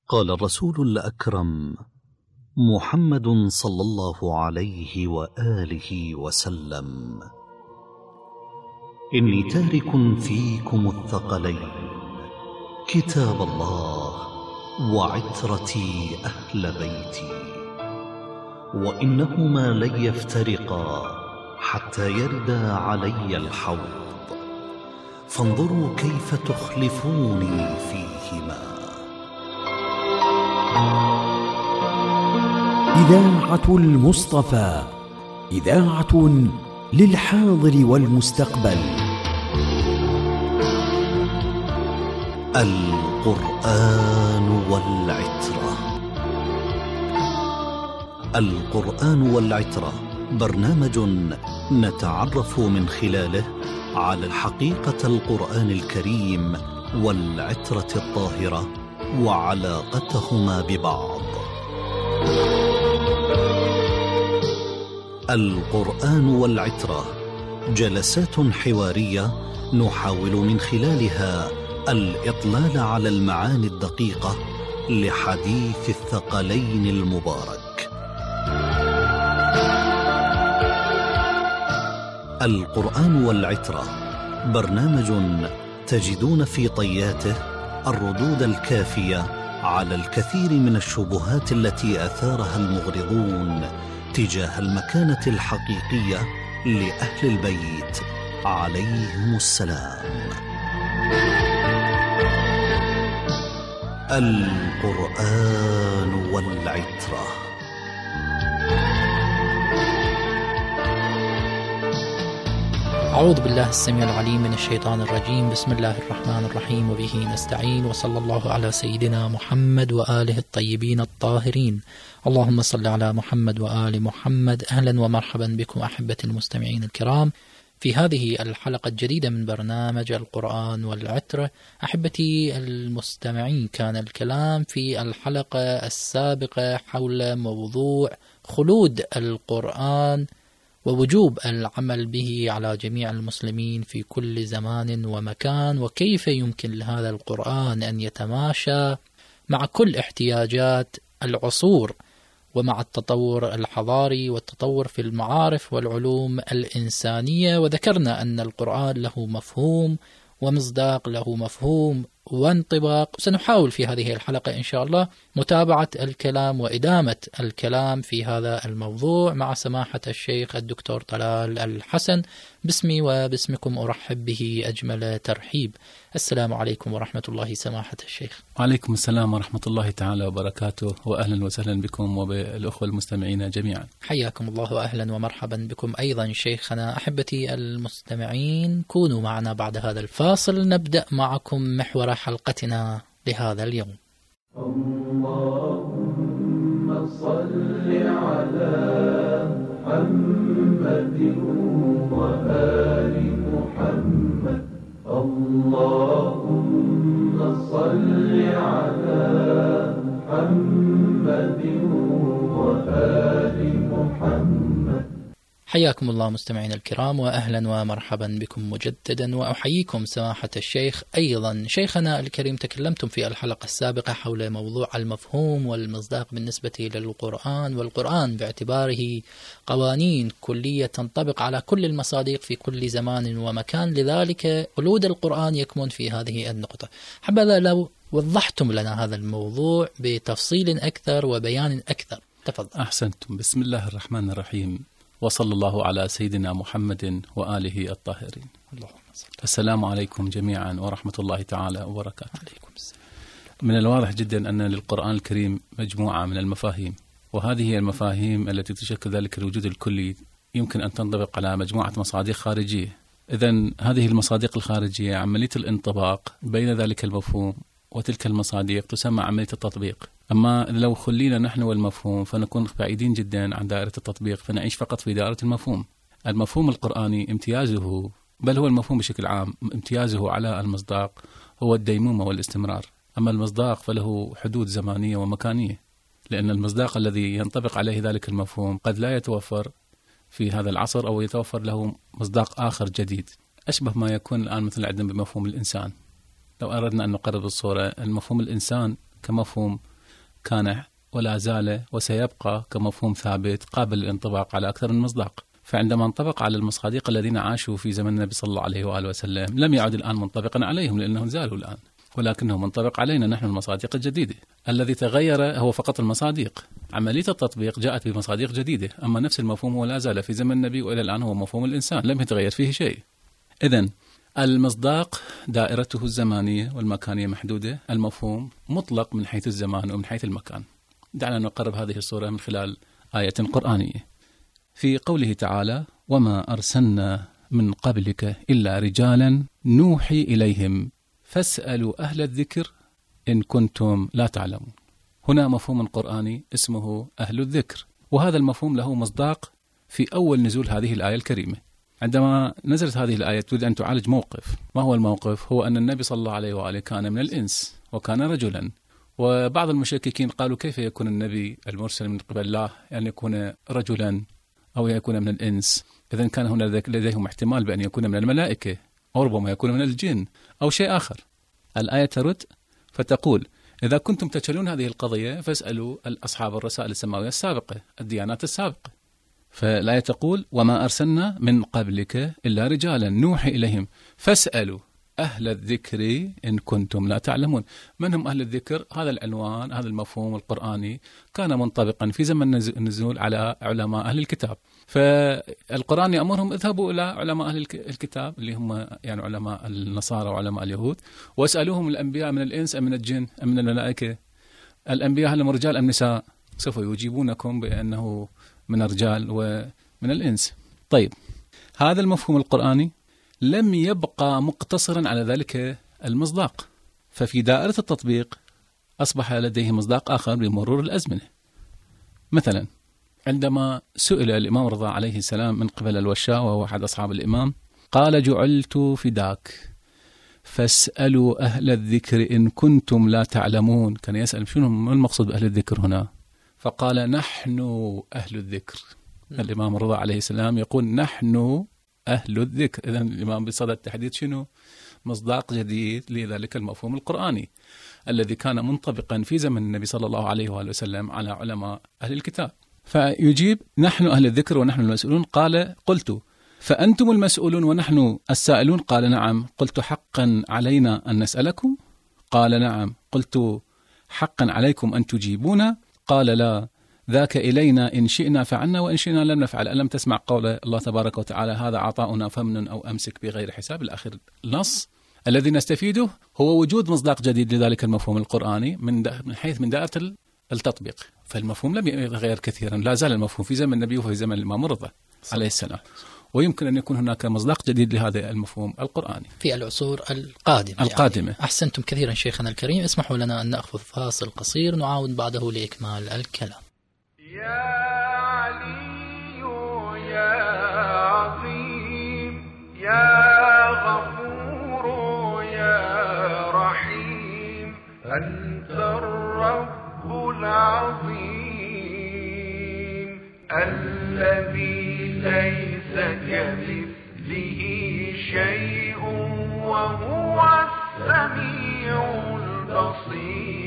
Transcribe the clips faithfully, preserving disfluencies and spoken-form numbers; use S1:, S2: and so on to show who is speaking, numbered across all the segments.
S1: قال الرسول الأكرم محمد صلى الله عليه وآله وسلم: إني تارك فيكم الثقلين، كتاب الله وعترتي أهل بيتي، وإنهما لن يفترقا حتى يردا علي الحوض، فانظروا كيف تخلفوني فيهما.
S2: إذاعة المصطفى، إذاعة للحاضر والمستقبل.
S1: القرآن والعترة. القرآن والعترة برنامج نتعرف من خلاله على الحقيقة القرآن الكريم والعترة الطاهرة وعلاقتهما ببعض. القرآن والعترة جلسات حوارية نحاول من خلالها الإطلال على المعاني الدقيقة لحديث الثقلين المبارك. القرآن والعترة برنامج تجدون في طياته الردود الكافية على الكثير من الشبهات التي أثارها المغرضون تجاه المكانة الحقيقية لأهل البيت عليهم السلام. القرآن والعترة.
S3: أعوذ بالله السميع العليم من الشيطان الرجيم. بسم الله الرحمن الرحيم، وبه نستعين، وصلى الله على سيدنا محمد وآله الطيبين الطاهرين. اللهم صل على محمد وآل محمد. أهلا ومرحبا بكم أحبة المستمعين الكرام في هذه الحلقة الجديدة من برنامج القرآن والعترة. أحبتي المستمعين، كان الكلام في الحلقة السابقة حول موضوع خلود القرآن ووجوب العمل به على جميع المسلمين في كل زمان ومكان، وكيف يمكن لهذا القرآن أن يتماشى مع كل احتياجات العصور ومع التطور الحضاري والتطور في المعارف والعلوم الإنسانية. وذكرنا أن القرآن له مفهوم ومصداق، له مفهوم وانطباق. سنحاول في هذه الحلقة إن شاء الله متابعة الكلام وإدامة الكلام في هذا الموضوع مع سماحة الشيخ الدكتور طلال الحسن. باسمي وباسمكم أرحب به أجمل ترحيب. السلام عليكم ورحمة الله سماحة الشيخ.
S4: وعليكم السلام ورحمة الله تعالى وبركاته، وأهلا وسهلا بكم وبالأخوة المستمعين جميعا.
S3: حياكم الله وأهلا ومرحبا بكم أيضا شيخنا. أحبتي المستمعين، كونوا معنا بعد هذا الفاصل، نبدأ معكم محور حلقتنا لهذا اليوم.
S5: اللهم صل على محمد وآل محمد. اللهم صل على محمد وآل محمد.
S3: حياكم الله مستمعين الكرام، وأهلا ومرحبا بكم مجددا، وأحييكم سماحة الشيخ أيضا. شيخنا الكريم، تكلمتم في الحلقة السابقة حول موضوع المفهوم والمصداق بالنسبة للقرآن، والقرآن باعتباره قوانين كلية تنطبق على كل المصادق في كل زمان ومكان، لذلك خلود القرآن يكمن في هذه النقطة. حبذا لو وضحتم لنا هذا الموضوع بتفصيل أكثر وبيان أكثر، تفضل.
S4: أحسنتم. بسم الله الرحمن الرحيم، وصلى الله على سيدنا محمد وآله الطاهرين. اللهم صل. السلام عليكم جميعا ورحمة الله تعالى وبركاته.
S3: عليكم السلام.
S4: من الواضح جدا أن للقرآن الكريم مجموعة من المفاهيم، وهذه هي المفاهيم التي تشكل ذلك الوجود الكلي يمكن أن تنطبق على مجموعة مصادق خارجية. إذن هذه المصادق الخارجية عملية الانطباق بين ذلك المفهوم وتلك المصادق تسمى عملية التطبيق. أما لو خلينا نحن والمفهوم فنكون بعيدين جدا عن دائرة التطبيق، فنعيش فقط في دائرة المفهوم. المفهوم القرآني امتيازه، بل هو المفهوم بشكل عام، امتيازه على المصداق هو الديمومة والاستمرار. أما المصداق فله حدود زمانية ومكانية، لأن المصداق الذي ينطبق عليه ذلك المفهوم قد لا يتوفر في هذا العصر أو يتوفر له مصداق آخر جديد. أشبه ما يكون الآن مثل عندنا بمفهوم الإنسان. لو أردنا أن نقرب الصورة، المفهوم الإنسان كمفهوم كان ولا زال وسيبقى كمفهوم ثابت قابل للانطباق على أكثر من مصداق. فعندما انطبق على المصادق الذين عاشوا في زمن النبي صلى الله عليه وآله وسلم لم يعد الآن منطبقا عليهم لأنهم زالوا الآن، ولكنه منطبق علينا نحن المصادق الجديدة. الذي تغير هو فقط المصادق، عملية التطبيق جاءت بمصادق جديدة، أما نفس المفهوم هو لا زال في زمن النبي وإلى الآن هو مفهوم الإنسان لم يتغير فيه شيء. إذن المصداق دائرته الزمانية والمكانية محدودة، المفهوم مطلق من حيث الزمان ومن حيث المكان. دعنا نقرب هذه الصورة من خلال آية قرآنية في قوله تعالى: وما أرسلنا من قبلك إلا رجالا نوحي إليهم فاسألوا أهل الذكر إن كنتم لا تعلمون. هنا مفهوم قرآني اسمه أهل الذكر، وهذا المفهوم له مصداق في أول نزول هذه الآية الكريمة. عندما نزلت هذه الآية تريد أن تعالج موقف. ما هو الموقف؟ هو أن النبي صلى الله عليه وآله كان من الإنس وكان رجلا، وبعض المشككين قالوا كيف يكون النبي المرسل من قبل الله أن يكون رجلا أو يكون من الإنس؟ إذن كان هنا لديهم احتمال بأن يكون من الملائكة أو ربما يكون من الجن أو شيء آخر. الآية ترد فتقول: إذا كنتم تجهلون هذه القضية فاسألوا أصحاب الرسائل السماوية السابقة، الديانات السابقة. فالآية تقول: وما أرسلنا من قبلك إلا رجالا نوحي إليهم فاسألوا أهل الذكر إن كنتم لا تعلمون. من هم أهل الذكر؟ هذا العنوان، هذا المفهوم القرآني كان منطبقا في زمن النزول على علماء أهل الكتاب. فالقرآن يأمرهم: اذهبوا إلى علماء أهل الكتاب اللي هم يعني علماء النصارى وعلماء اليهود واسألوهم الأنبياء من الإنس أم من الجن أم من الملائكة؟ الأنبياء هل هم رجال أم نساء؟ سوف يجيبونكم بأنه من الرجال ومن الإنس. طيب، هذا المفهوم القرآني لم يبقى مقتصرا على ذلك المصداق، ففي دائرة التطبيق أصبح لديه مصداق آخر بمرور الأزمنة. مثلا عندما سئل الإمام رضا عليه السلام من قبل الوشاء وهو أحد أصحاب الإمام، قال: جعلت فداك فاسألوا أهل الذكر إن كنتم لا تعلمون. كان يسأل شنو ما المقصود بأهل الذكر هنا؟ فقال: نحن أهل الذكر. الإمام رضا عليه السلام يقول: نحن أهل الذكر. إذن الإمام بصدد تحديد شنو؟ مصداق جديد لذلك المفهوم القرآني الذي كان منطبقا في زمن النبي صلى الله عليه وآله وسلم على علماء أهل الكتاب. فيجيب: نحن أهل الذكر ونحن المسؤولون. قال: قلت: فأنتم المسؤولون ونحن السائلون؟ قال: نعم. قلت: حقا علينا أن نسألكم؟ قال: نعم. قلت: حقا عليكم أن تجيبونا؟ قال: لا، ذاك إلينا إن شئنا فعلنا وإن شئنا لم نفعل. ألم تسمع قول الله تبارك وتعالى: هذا عطاؤنا فمن أو أمسك بغير حساب. الآخر النص الذي نستفيده هو وجود مصداق جديد لذلك المفهوم القرآني من من حيث من دائرة التطبيق. فالمفهوم لم يتغير كثيرا، لا زال المفهوم في زمن النبي وفي زمن الإمام رضا عليه السلام، ويمكن أن يكون هناك مصداق جديد لهذا المفهوم القرآني
S3: في العصور القادمة.
S4: القادمة.
S3: يعني أحسنتم كثيرا شيخنا الكريم. اسمحوا لنا أن نأخذ فاصل قصير نعاود بعده لإكمال الكلام.
S5: يا علي يا عظيم يا غفور يا رحيم، أنت الرب العظيم الذي ليس كمثله شيء وهو السميع البصير.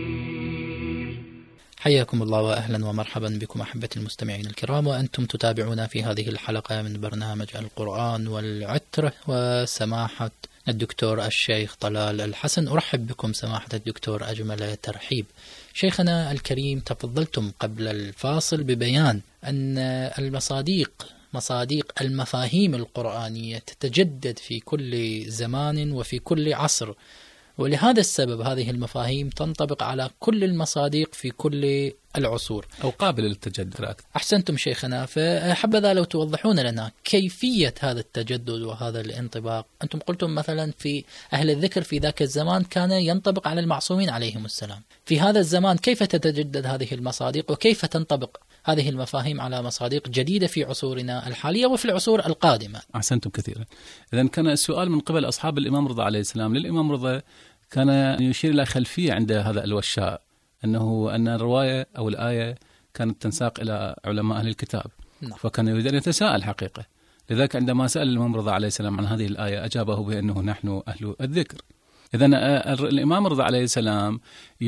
S3: حياكم الله وأهلا ومرحبا بكم أحبتي المستمعين الكرام، وأنتم تتابعونا في هذه الحلقة من برنامج القرآن والعترة، وسماحة الدكتور الشيخ طلال الحسن. أرحب بكم سماحة الدكتور أجمل ترحيب. شيخنا الكريم، تفضلتم قبل الفاصل ببيان أن المصاديق مصاديق المفاهيم القرآنية تتجدد في كل زمان وفي كل عصر، ولهذا السبب هذه المفاهيم تنطبق على كل المصاديق في كل العصور
S4: أو قابل للتجدد.
S3: أحسنتم شيخنا، فحبذا لو توضحون لنا كيفية هذا التجدد وهذا الانطباق. أنتم قلتم مثلا في أهل الذكر في ذاك الزمان كان ينطبق على المعصومين عليهم السلام، في هذا الزمان كيف تتجدد هذه المصاديق وكيف تنطبق هذه المفاهيم على مصاديق جديدة في عصورنا الحالية وفي العصور القادمة؟
S4: أحسنتم كثيرا. إذن كان السؤال من قبل أصحاب الإمام رضا عليه السلام للإمام رضا كان يشير إلى خلفية عند هذا الوشاء، أنه أن الرواية أو الآية كانت تنساق إلى علماء أهل الكتاب. نعم. فكان يريد أن يتساءل حقيقة. لذلك عندما سأل الإمام رضا عليه السلام عن هذه الآية أجابه بأنه نحن أهل الذكر. إذن الإمام الرضا عليه السلام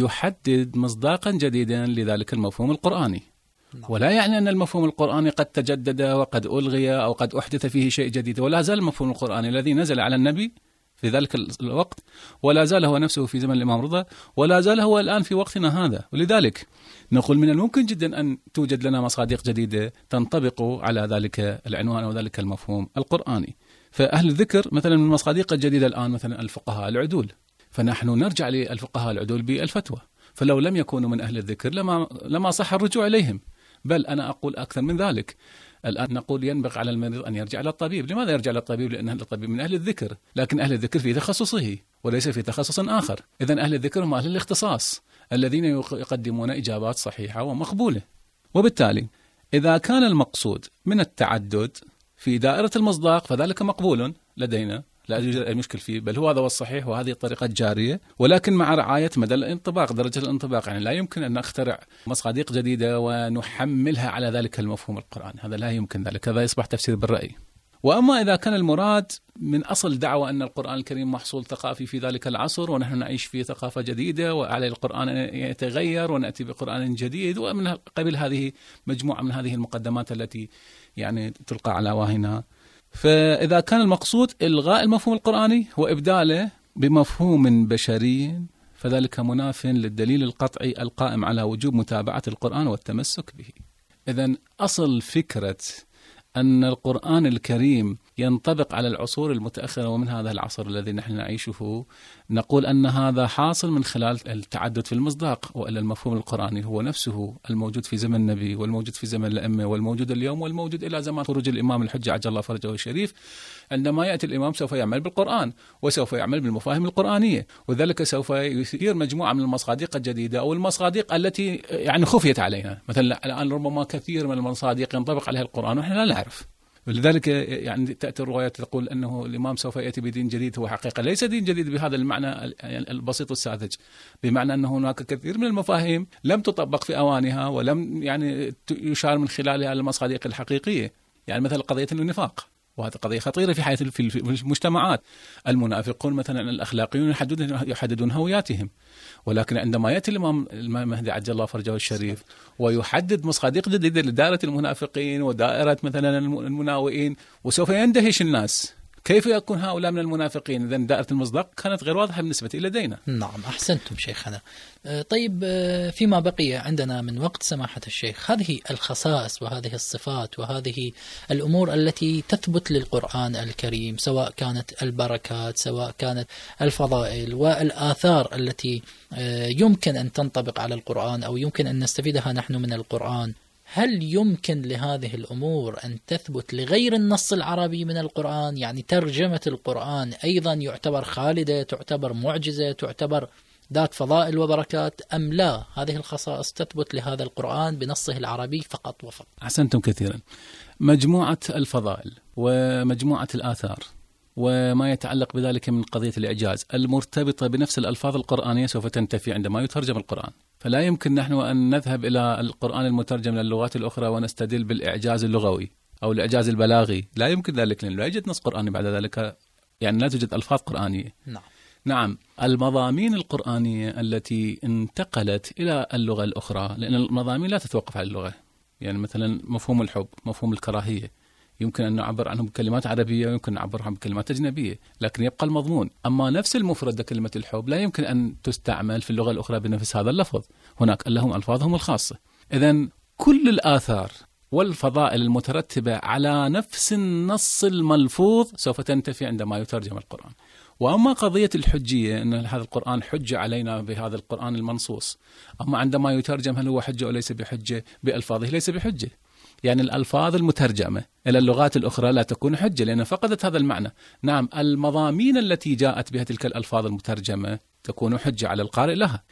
S4: يحدد مصداقا جديدا لذلك المفهوم القرآني، ولا يعني أن المفهوم القرآني قد تجدد وقد ألغي أو قد أحدث فيه شيء جديد، ولا زال المفهوم القرآني الذي نزل على النبي في ذلك الوقت ولا زال هو نفسه في زمن الإمام الرضا ولا زال هو الآن في وقتنا هذا. ولذلك نقول من الممكن جدا أن توجد لنا مصادق جديدة تنطبق على ذلك العنوان أو ذلك المفهوم القرآني. فأهل الذكر مثلا من المصادق الجديدة الآن مثلا الفقهاء العدول، فنحن نرجع للفقهاء العدول بالفتوى، فلو لم يكونوا من أهل الذكر لما لما صح الرجوع إليهم. بل أنا أقول أكثر من ذلك، الآن نقول ينبغي على المريض أن يرجع إلى الطبيب. لماذا يرجع للطبيب؟ لأن الطبيب من أهل الذكر، لكن أهل الذكر في تخصصه وليس في تخصص آخر. إذن أهل الذكر هم أهل الاختصاص الذين يقدمون إجابات صحيحة ومقبولة. وبالتالي إذا كان المقصود من التعدد في دائرة المصداق فذلك مقبول لدينا، لا يوجد أي مشكل فيه، بل هو هذا هو الصحيح وهذه الطريقة الجارية، ولكن مع رعاية مدى الانطباق، درجة الانطباق. يعني لا يمكن أن نخترع مصادق جديدة ونحملها على ذلك المفهوم القرآني، هذا لا يمكن ذلك، هذا يصبح تفسير بالرأي. وأما إذا كان المراد من أصل دعوة أن القرآن الكريم محصول ثقافي في ذلك العصر ونحن نعيش في ثقافة جديدة وعلى القرآن يتغير ونأتي بقرآن جديد، ومن قبل هذه مجموعة من هذه المقدمات التي يعني تلقى على واهنا، فإذا كان المقصود إلغاء المفهوم القرآني وإبداله بمفهوم بشري فذلك مناف للدليل القطعي القائم على وجوب متابعة القرآن والتمسك به. إذن أصل فكرة أن القرآن الكريم ينطبق على العصور المتأخرة ومن هذا العصر الذي نحن نعيشه، نقول أن هذا حاصل من خلال التعدد في المصداق، وإلا المفهوم القرآني هو نفسه الموجود في زمن النبي والموجود في زمن الأئمة والموجود اليوم والموجود إلى زمان خروج الإمام الحجة عجل الله فرجه الشريف. عندما يأتي الإمام سوف يعمل بالقرآن وسوف يعمل بالمفاهيم القرآنية، وذلك سوف يثير مجموعة من المصادق الجديدة أو المصادق التي يعني خفيت علينا. مثلا الآن ربما كثير من المصادق ينطبق عليها القرآن ونحن لا نعرف، ولذلك يعني تأتي الروايات تقول أنه الإمام سوف يأتي بدين جديد. هو حقيقة ليس دين جديد بهذا المعنى البسيط والساذج، بمعنى أنه هناك كثير من المفاهيم لم تطبق في أوانها ولم يعني يشار من خلالها المصادق الحقيقية. يعني مثل قضية النفاق، وهذه قضية خطيرة في حياة في المجتمعات. المنافقون مثلا الأخلاقيون يحددون يحددون هوياتهم، ولكن عندما يأتي الإمام المهدي عجل الله فرجه الشريف ويحدد مصادق جديدة لدائرة المنافقين ودائرة مثلا المناوئين، وسوف يندهش الناس كيف يكون هؤلاء من المنافقين. إذن دائرة المصداق كانت غير واضحة بالنسبة لدينا.
S3: نعم، أحسنتم شيخنا. طيب، فيما بقي عندنا من وقت سماحة الشيخ، هذه الخصائص وهذه الصفات وهذه الأمور التي تثبت للقرآن الكريم، سواء كانت البركات سواء كانت الفضائل والآثار التي يمكن أن تنطبق على القرآن أو يمكن أن نستفيدها نحن من القرآن، هل يمكن لهذه الأمور أن تثبت لغير النص العربي من القرآن؟ يعني ترجمة القرآن أيضا يعتبر خالدة، تعتبر معجزة، تعتبر ذات فضائل وبركات، أم لا هذه الخصائص تثبت لهذا القرآن بنصه العربي فقط وفقط؟
S4: أحسنتم كثيرا. مجموعة الفضائل ومجموعة الآثار وما يتعلق بذلك من قضية الإعجاز المرتبطة بنفس الألفاظ القرآنية سوف تنتفي عندما يترجم القرآن. فلا يمكن نحن أن نذهب إلى القرآن المترجم للغات الأخرى ونستدل بالإعجاز اللغوي أو الإعجاز البلاغي، لا يمكن ذلك، لأنه لا يوجد نص قرآني بعد ذلك، يعني لا توجد ألفاظ قرآنية.
S3: نعم.
S4: نعم، المضامين القرآنية التي انتقلت إلى اللغة الأخرى، لأن المضامين لا تتوقف على اللغة. يعني مثلا مفهوم الحب، مفهوم الكراهية، يمكن أن نعبر عنه بكلمات عربية ويمكن نعبر عنه بكلمات أجنبية، لكن يبقى المضمون. أما نفس المفردة كلمة الحب لا يمكن أن تستعمل في اللغة الأخرى بنفس هذا اللفظ، هناك لهم ألفاظهم الخاصة. إذن كل الآثار والفضائل المترتبة على نفس النص الملفوظ سوف تنتفي عندما يترجم القرآن. وأما قضية الحجية، أن هذا القرآن حجة علينا بهذا القرآن المنصوص، أما عندما يترجم هل هو حجة أو ليس بحجة؟ بألفاظه ليس بحجة. يعني الألفاظ المترجمة إلى اللغات الأخرى لا تكون حجة لأنها فقدت هذا المعنى. نعم، المضامين التي جاءت بها تلك الألفاظ المترجمة تكون حجة على القارئ لها.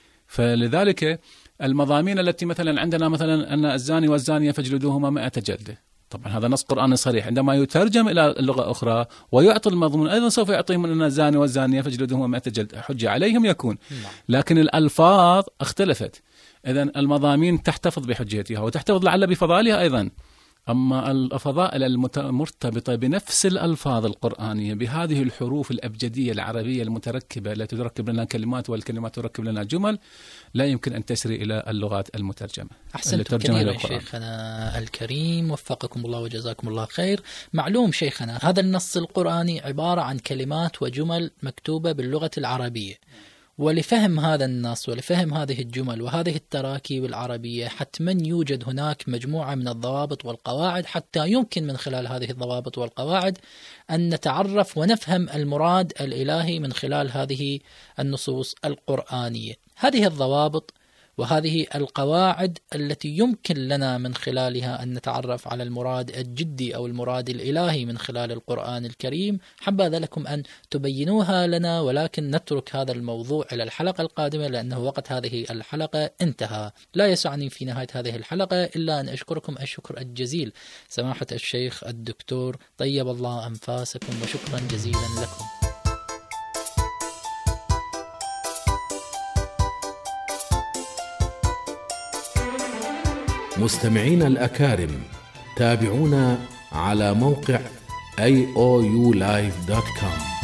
S4: فلذلك المضامين التي مثلا عندنا مثلا أن الزاني والزانية فاجلدوهما مئة جلدة، طبعا هذا نص قرآني صريح، عندما يترجم إلى اللغة أخرى ويعطي المضمون أيضا سوف يعطيهم أن الزاني والزانية فاجلدوهما مئة جلدة، حجة عليهم يكون. لكن الألفاظ اختلفت. إذن المضامين تحتفظ بحجيتها وتحتفظ لعل بفضائلها أيضا. أما الفضائل المرتبطة بنفس الألفاظ القرآنية بهذه الحروف الأبجدية العربية المتركبة التي تركب لنا كلمات والكلمات تركب لنا جمل، لا يمكن أن تسري إلى اللغات المترجمة.
S3: أحسنتم كثيرا شيخنا الكريم، وفقكم الله وجزاكم الله خير. معلوم شيخنا هذا النص القرآني عبارة عن كلمات وجمل مكتوبة باللغة العربية، ولفهم هذا النص ولفهم هذه الجمل وهذه التراكيب العربية حتما يوجد هناك مجموعة من الضوابط والقواعد، حتى يمكن من خلال هذه الضوابط والقواعد أن نتعرف ونفهم المراد الإلهي من خلال هذه النصوص القرآنية. هذه الضوابط وهذه القواعد التي يمكن لنا من خلالها أن نتعرف على المراد الجدي أو المراد الإلهي من خلال القرآن الكريم، حبذا لكم أن تبينوها لنا، ولكن نترك هذا الموضوع إلى الحلقة القادمة لأنه وقت هذه الحلقة انتهى. لا يسعني في نهاية هذه الحلقة إلا أن أشكركم الشكر الجزيل سماحة الشيخ الدكتور، طيب الله أنفاسكم، وشكرا جزيلا لكم.
S2: مستمعين الأكارم، تابعونا على موقع إيه أو يو لايف دوت كوم.